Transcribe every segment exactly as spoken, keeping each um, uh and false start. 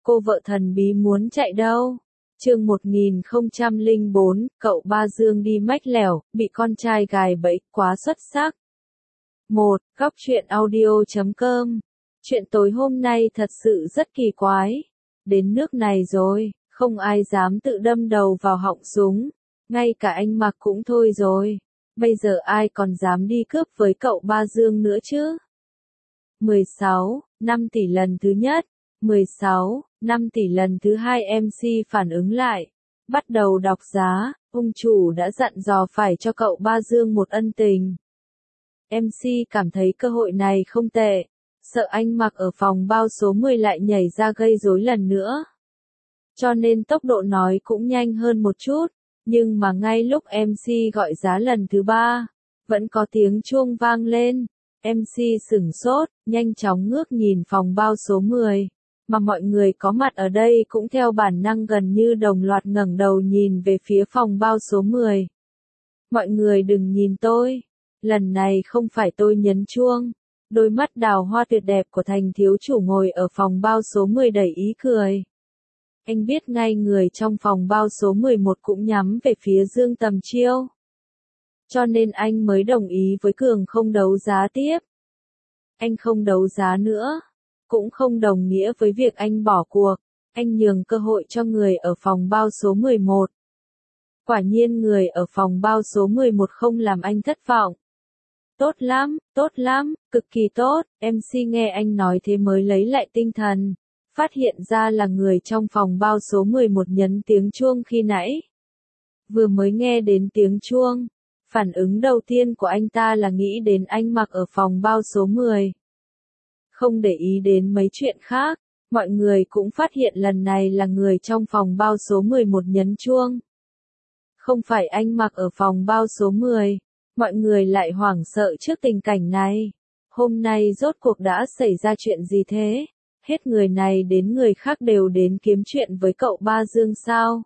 Cô vợ thần bí muốn chạy đâu? Chương một nghìn không trăm lẻ bốn, cậu Ba Dương đi mách lẻo, bị con trai gài bẫy, quá xuất sắc. một. Góc truyện audio chấm com. Chuyện tối hôm nay thật sự rất kỳ quái. Đến nước này rồi, không ai dám tự đâm đầu vào họng súng. Ngay cả anh Mặc cũng thôi rồi. Bây giờ ai còn dám đi cướp với cậu Ba Dương nữa chứ? mười sáu. năm tỷ lần thứ nhất. mười sáu. năm tỷ lần thứ hai em xê phản ứng lại. Bắt đầu đọc giá, ông chủ đã dặn dò phải cho cậu Ba Dương một ân tình. em xê cảm thấy cơ hội này không tệ. Sợ anh Mặc ở phòng bao số mười lại nhảy ra gây rối lần nữa. Cho nên tốc độ nói cũng nhanh hơn một chút. Nhưng mà ngay lúc em xê gọi giá lần thứ ba, vẫn có tiếng chuông vang lên. em xê sửng sốt, nhanh chóng ngước nhìn phòng bao số mười. Mà mọi người có mặt ở đây cũng theo bản năng gần như đồng loạt ngẩng đầu nhìn về phía phòng bao số mười. Mọi người đừng nhìn tôi. Lần này không phải tôi nhấn chuông. Đôi mắt đào hoa tuyệt đẹp của thành thiếu chủ ngồi ở phòng bao số mười đầy ý cười. Anh biết ngay người trong phòng bao số mười một cũng nhắm về phía Dương Tầm Chiêu. Cho nên anh mới đồng ý với Cường không đấu giá tiếp. Anh không đấu giá nữa. Cũng không đồng nghĩa với việc anh bỏ cuộc. Anh nhường cơ hội cho người ở phòng bao số mười một. Quả nhiên người ở phòng bao số mười một không làm anh thất vọng. Tốt lắm, tốt lắm, cực kỳ tốt. em xê nghe anh nói thế mới lấy lại tinh thần. Phát hiện ra là người trong phòng bao số mười một nhấn tiếng chuông khi nãy. Vừa mới nghe đến tiếng chuông, phản ứng đầu tiên của anh ta là nghĩ đến anh Mặc ở phòng bao số mười. Không để ý đến mấy chuyện khác, mọi người cũng phát hiện lần này là người trong phòng bao số mười một nhấn chuông. Không phải anh Mặc ở phòng bao số mười, mọi người lại hoảng sợ trước tình cảnh này. Hôm nay rốt cuộc đã xảy ra chuyện gì thế? Hết người này đến người khác đều đến kiếm chuyện với cậu Ba Dương sao?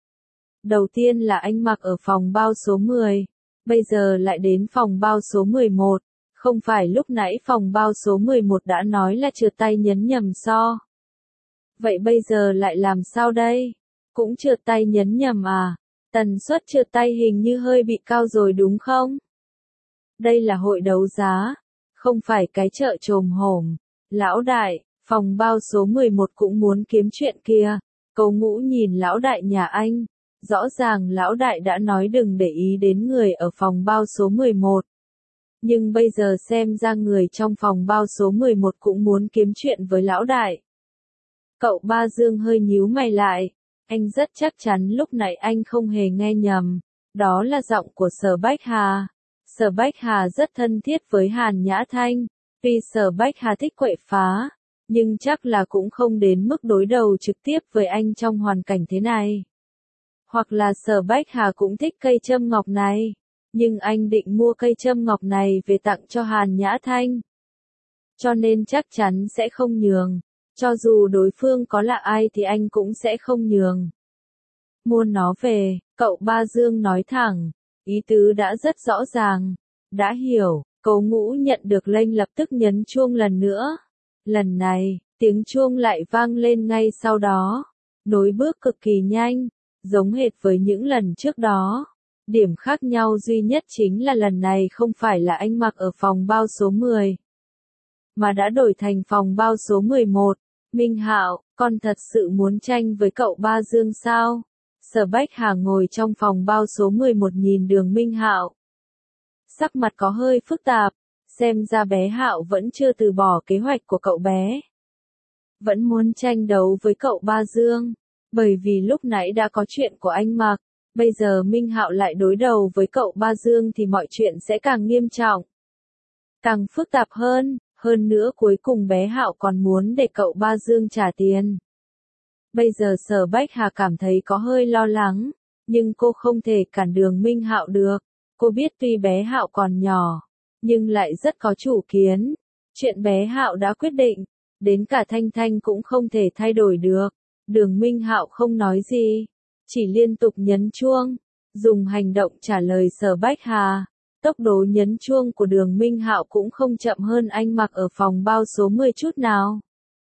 Đầu tiên là anh Mặc ở phòng bao số mười, bây giờ lại đến phòng bao số mười một. Không phải lúc nãy phòng bao số mười một đã nói là trượt tay nhấn nhầm so. Vậy bây giờ lại làm sao đây? Cũng trượt tay nhấn nhầm à? Tần suất trượt tay hình như hơi bị cao rồi đúng không? Đây là hội đấu giá, không phải cái chợ trồm hổm. Lão đại, phòng bao số mười một cũng muốn kiếm chuyện kìa. Cậu Ngũ nhìn lão đại nhà anh. Rõ ràng lão đại đã nói đừng để ý đến người ở phòng bao số mười một. Nhưng bây giờ xem ra người trong phòng bao số mười một cũng muốn kiếm chuyện với lão đại. Cậu Ba Dương hơi nhíu mày lại. Anh rất chắc chắn lúc nãy anh không hề nghe nhầm. Đó là giọng của Sở Bách Hà. Sở Bách Hà rất thân thiết với Hàn Nhã Thanh. Tuy Sở Bách Hà thích quậy phá, nhưng chắc là cũng không đến mức đối đầu trực tiếp với anh trong hoàn cảnh thế này. Hoặc là Sở Bách Hà cũng thích cây châm ngọc này. Nhưng anh định mua cây châm ngọc này về tặng cho Hàn Nhã Thanh. Cho nên chắc chắn sẽ không nhường. Cho dù đối phương có là ai thì anh cũng sẽ không nhường. Mua nó về, cậu Ba Dương nói thẳng. Ý tứ đã rất rõ ràng. Đã hiểu, Cậu Ngũ nhận được lệnh lập tức nhấn chuông lần nữa. Lần này, tiếng chuông lại vang lên ngay sau đó. Nối bước cực kỳ nhanh, giống hệt với những lần trước đó. Điểm khác nhau duy nhất chính là lần này không phải là anh Mặc ở phòng bao số mười, mà đã đổi thành phòng bao số mười một. Minh Hạo, con thật sự muốn tranh với cậu Ba Dương sao? Sở Bách Hà ngồi trong phòng bao số mười một nhìn Đường Minh Hạo. Sắc mặt có hơi phức tạp, xem ra bé Hạo vẫn chưa từ bỏ kế hoạch của cậu bé. Vẫn muốn tranh đấu với cậu Ba Dương, bởi vì lúc nãy đã có chuyện của anh Mặc. Bây giờ Minh Hạo lại đối đầu với cậu Ba Dương thì mọi chuyện sẽ càng nghiêm trọng. Càng phức tạp hơn, hơn nữa cuối cùng bé Hạo còn muốn để cậu Ba Dương trả tiền. Bây giờ Sở Bách Hà cảm thấy có hơi lo lắng, nhưng cô không thể cản Đường Minh Hạo được. Cô biết tuy bé Hạo còn nhỏ, nhưng lại rất có chủ kiến. Chuyện bé Hạo đã quyết định, đến cả Thanh Thanh cũng không thể thay đổi được. Đường Minh Hạo không nói gì, chỉ liên tục nhấn chuông, dùng hành động trả lời Sở Bách Hà. Tốc độ nhấn chuông của Đường Minh Hạo cũng không chậm hơn anh Mặc ở phòng bao số mười chút nào.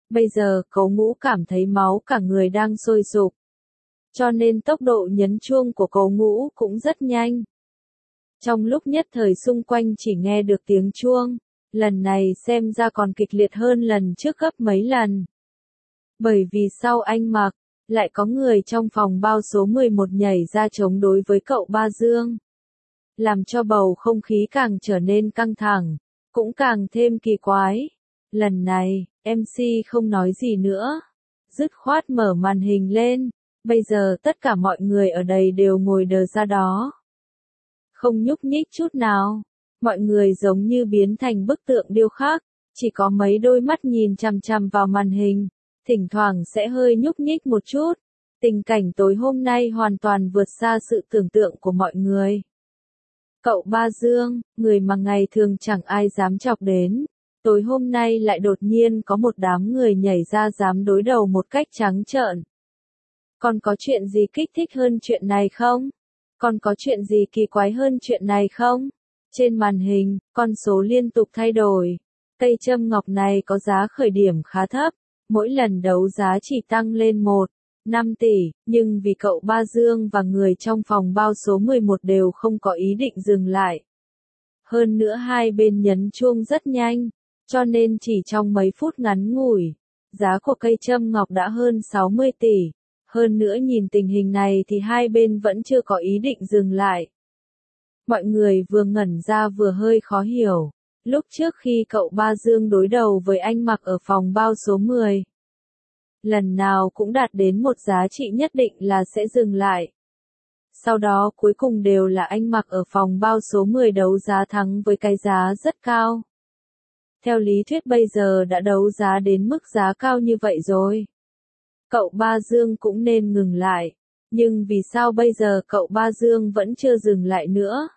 Bây giờ Cố Ngũ cảm thấy máu cả người đang sôi sục. Cho nên tốc độ nhấn chuông của Cố Ngũ cũng rất nhanh. Trong lúc nhất thời xung quanh chỉ nghe được tiếng chuông, lần này xem ra còn kịch liệt hơn lần trước gấp mấy lần. Bởi vì sau anh Mặc, lại có người trong phòng bao số mười một nhảy ra chống đối với cậu Ba Dương. Làm cho bầu không khí càng trở nên căng thẳng, cũng càng thêm kỳ quái. Lần này, em xê không nói gì nữa, dứt khoát mở màn hình lên, bây giờ tất cả mọi người ở đây đều ngồi đờ ra đó. Không nhúc nhích chút nào, mọi người giống như biến thành bức tượng điêu khắc, chỉ có mấy đôi mắt nhìn chằm chằm vào màn hình, thỉnh thoảng sẽ hơi nhúc nhích một chút. Tình cảnh tối hôm nay hoàn toàn vượt xa sự tưởng tượng của mọi người. Cậu Ba Dương, người mà ngày thường chẳng ai dám chọc đến, tối hôm nay lại đột nhiên có một đám người nhảy ra dám đối đầu một cách trắng trợn. Còn có chuyện gì kích thích hơn chuyện này không? Còn có chuyện gì kỳ quái hơn chuyện này không? Trên màn hình, con số liên tục thay đổi. Cây châm ngọc này có giá khởi điểm khá thấp, mỗi lần đấu giá chỉ tăng lên một phẩy năm tỷ, nhưng vì cậu Ba Dương và người trong phòng bao số mười một đều không có ý định dừng lại. Hơn nữa hai bên nhấn chuông rất nhanh, cho nên chỉ trong mấy phút ngắn ngủi, giá của cây châm ngọc đã hơn sáu mươi tỷ. Hơn nữa nhìn tình hình này thì hai bên vẫn chưa có ý định dừng lại. Mọi người vừa ngẩn ra vừa hơi khó hiểu. Lúc trước khi cậu Ba Dương đối đầu với anh Mặc ở phòng bao số mười, lần nào cũng đạt đến một giá trị nhất định là sẽ dừng lại. Sau đó cuối cùng đều là anh Mặc ở phòng bao số mười đấu giá thắng với cái giá rất cao. Theo lý thuyết bây giờ đã đấu giá đến mức giá cao như vậy rồi, cậu Ba Dương cũng nên ngừng lại. Nhưng vì sao bây giờ cậu Ba Dương vẫn chưa dừng lại nữa?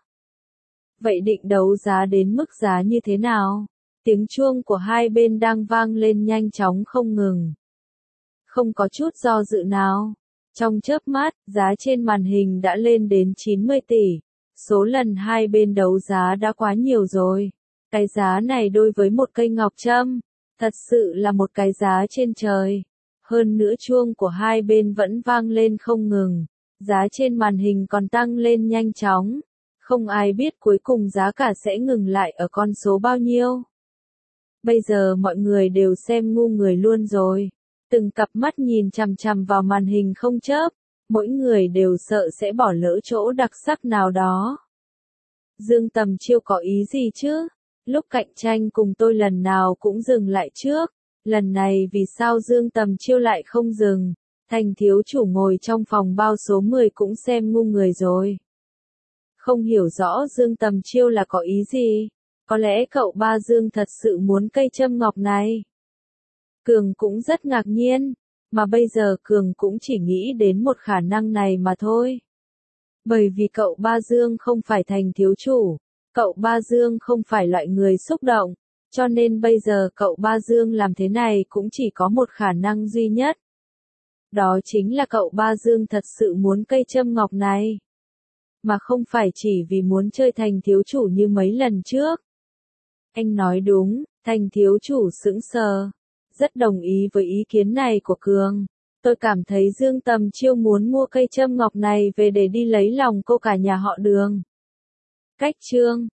Vậy định đấu giá đến mức giá như thế nào? Tiếng chuông của hai bên đang vang lên nhanh chóng không ngừng. Không có chút do dự nào. Trong chớp mắt, giá trên màn hình đã lên đến chín mươi tỷ. Số lần hai bên đấu giá đã quá nhiều rồi. Cái giá này đối với một cây ngọc trâm, thật sự là một cái giá trên trời. Hơn nữa chuông của hai bên vẫn vang lên không ngừng. Giá trên màn hình còn tăng lên nhanh chóng. Không ai biết cuối cùng giá cả sẽ ngừng lại ở con số bao nhiêu. Bây giờ mọi người đều xem ngu người luôn rồi. Từng cặp mắt nhìn chằm chằm vào màn hình không chớp. Mỗi người đều sợ sẽ bỏ lỡ chỗ đặc sắc nào đó. Dương Tầm Chiêu có ý gì chứ? Lúc cạnh tranh cùng tôi lần nào cũng dừng lại trước. Lần này vì sao Dương Tầm Chiêu lại không dừng? Thành thiếu chủ ngồi trong phòng bao số mười cũng xem ngu người rồi. Không hiểu rõ Dương Tầm Chiêu là có ý gì. Có lẽ cậu Ba Dương thật sự muốn cây châm ngọc này. Cường cũng rất ngạc nhiên. Mà bây giờ Cường cũng chỉ nghĩ đến một khả năng này mà thôi. Bởi vì cậu Ba Dương không phải thành thiếu chủ. Cậu Ba Dương không phải loại người xúc động. Cho nên bây giờ cậu Ba Dương làm thế này cũng chỉ có một khả năng duy nhất. Đó chính là cậu Ba Dương thật sự muốn cây châm ngọc này. Mà không phải chỉ vì muốn chơi thành thiếu chủ như mấy lần trước. Anh nói đúng, thành thiếu chủ sững sờ. Rất đồng ý với ý kiến này của Cường. Tôi cảm thấy Dương Tầm Chiêu muốn mua cây châm ngọc này về để đi lấy lòng cô cả nhà họ Đường. Cách chương